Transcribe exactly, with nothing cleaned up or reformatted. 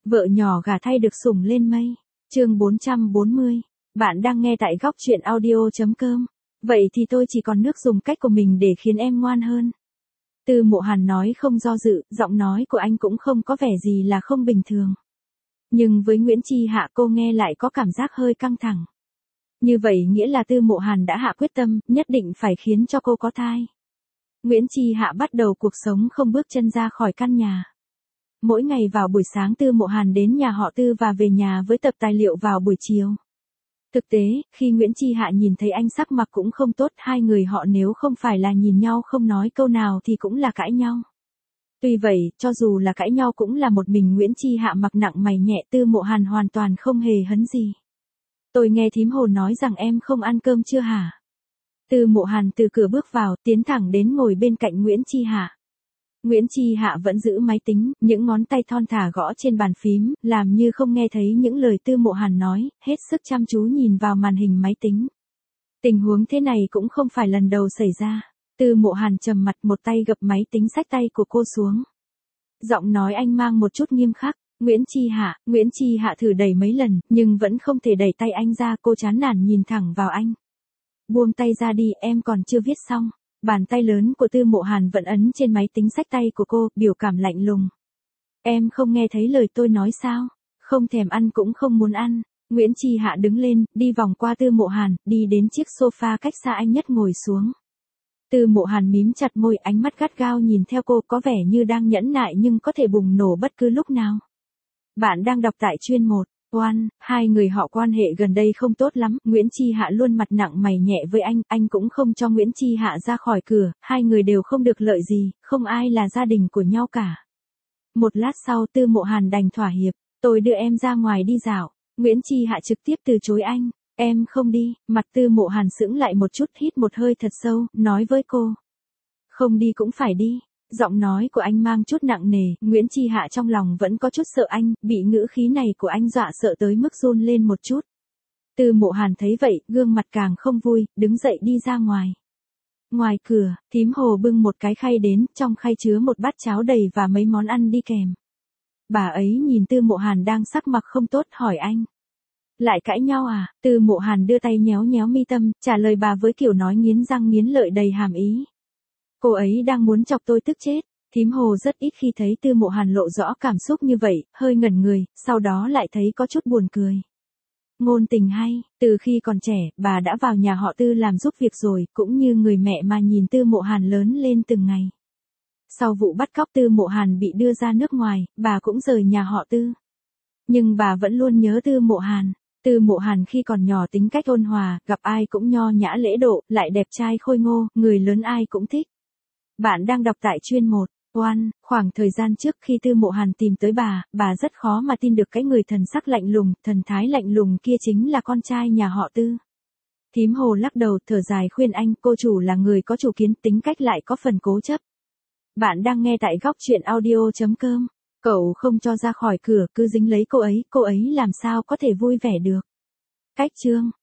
Vợ nhỏ gả thay được sủng lên mây. Chương bốn trăm bốn mươi. Bạn đang nghe tại góc truyện audio chấm com. Vậy thì tôi chỉ còn nước dùng cách của mình để khiến em ngoan hơn. Tư Mộ Hàn nói không do dự, giọng nói của anh cũng không có vẻ gì là không bình thường. Nhưng với Nguyễn Chi Hạ cô nghe lại có cảm giác hơi căng thẳng. Như vậy nghĩa là Tư Mộ Hàn đã hạ quyết tâm, nhất định phải khiến cho cô có thai. Nguyễn Chi Hạ bắt đầu cuộc sống không bước chân ra khỏi căn nhà. Mỗi ngày vào buổi sáng Tư Mộ Hàn đến nhà họ Tư và về nhà với tập tài liệu vào buổi chiều. Thực tế, khi Nguyễn Chi Hạ nhìn thấy anh sắc mặt cũng không tốt, hai người họ nếu không phải là nhìn nhau không nói câu nào thì cũng là cãi nhau. Tuy vậy, cho dù là cãi nhau cũng là một mình Nguyễn Chi Hạ mặc nặng mày nhẹ, Tư Mộ Hàn hoàn toàn không hề hấn gì. Tôi nghe thím Hồ nói rằng em không ăn cơm chưa hả? Tư Mộ Hàn từ cửa bước vào, tiến thẳng đến ngồi bên cạnh Nguyễn Chi Hạ. Nguyễn Chi Hạ vẫn giữ máy tính, những ngón tay thon thả gõ trên bàn phím, làm như không nghe thấy những lời Tư Mộ Hàn nói, hết sức chăm chú nhìn vào màn hình máy tính. Tình huống thế này cũng không phải lần đầu xảy ra. Tư Mộ Hàn trầm mặt, một tay gập máy tính xách tay của cô xuống. Giọng nói anh mang một chút nghiêm khắc. Nguyễn Chi Hạ, Nguyễn Chi Hạ thử đẩy mấy lần, nhưng vẫn không thể đẩy tay anh ra, cô chán nản nhìn thẳng vào anh. Buông tay ra đi, em còn chưa viết xong. Bàn tay lớn của Tư Mộ Hàn vẫn ấn trên máy tính xách tay của cô, biểu cảm lạnh lùng. Em không nghe thấy lời tôi nói sao? Không thèm ăn cũng không muốn ăn. Nguyễn Chi Hạ đứng lên, đi vòng qua Tư Mộ Hàn, đi đến chiếc sofa cách xa anh nhất ngồi xuống. Tư Mộ Hàn mím chặt môi, ánh mắt gắt gao nhìn theo cô, có vẻ như đang nhẫn nại nhưng có thể bùng nổ bất cứ lúc nào. Bạn đang đọc tại chuyên một. Oan, hai người họ quan hệ gần đây không tốt lắm, Nguyễn Chi Hạ luôn mặt nặng mày nhẹ với anh, anh cũng không cho Nguyễn Chi Hạ ra khỏi cửa, hai người đều không được lợi gì, không ai là gia đình của nhau cả. Một lát sau Tư Mộ Hàn đành thỏa hiệp, tôi đưa em ra ngoài đi dạo. Nguyễn Chi Hạ trực tiếp từ chối anh, em không đi, mặt Tư Mộ Hàn sững lại một chút, hít một hơi thật sâu, nói với cô. Không đi cũng phải đi. Giọng nói của anh mang chút nặng nề, Nguyễn Chi Hạ trong lòng vẫn có chút sợ anh, bị ngữ khí này của anh dọa sợ tới mức run lên một chút. Tư Mộ Hàn thấy vậy, gương mặt càng không vui, đứng dậy đi ra ngoài. Ngoài cửa, thím Hồ bưng một cái khay đến, trong khay chứa một bát cháo đầy và mấy món ăn đi kèm. Bà ấy nhìn Tư Mộ Hàn đang sắc mặt không tốt, hỏi anh. Lại cãi nhau à? Tư Mộ Hàn đưa tay nhéo nhéo mi tâm, trả lời bà với kiểu nói nghiến răng nghiến lợi đầy hàm ý. Cô ấy đang muốn chọc tôi tức chết. Thím Hồ rất ít khi thấy Tư Mộ Hàn lộ rõ cảm xúc như vậy, hơi ngẩn người, sau đó lại thấy có chút buồn cười. Ngôn tình hay, từ khi còn trẻ, bà đã vào nhà họ Tư làm giúp việc rồi, cũng như người mẹ mà nhìn Tư Mộ Hàn lớn lên từng ngày. Sau vụ bắt cóc Tư Mộ Hàn bị đưa ra nước ngoài, bà cũng rời nhà họ Tư. Nhưng bà vẫn luôn nhớ Tư Mộ Hàn. Tư Mộ Hàn khi còn nhỏ tính cách ôn hòa, gặp ai cũng nho nhã lễ độ, lại đẹp trai khôi ngô, người lớn ai cũng thích. Bạn đang đọc tại chuyên một. Oan, khoảng thời gian trước khi Tư Mộ Hàn tìm tới bà, bà rất khó mà tin được cái người thần sắc lạnh lùng, thần thái lạnh lùng kia chính là con trai nhà họ Tư. Thím Hồ lắc đầu, thở dài khuyên anh, cô chủ là người có chủ kiến, tính cách lại có phần cố chấp. Bạn đang nghe tại góc truyện audio chấm com. Cậu không cho ra khỏi cửa, cứ dính lấy cô ấy, cô ấy làm sao có thể vui vẻ được. Cách chương.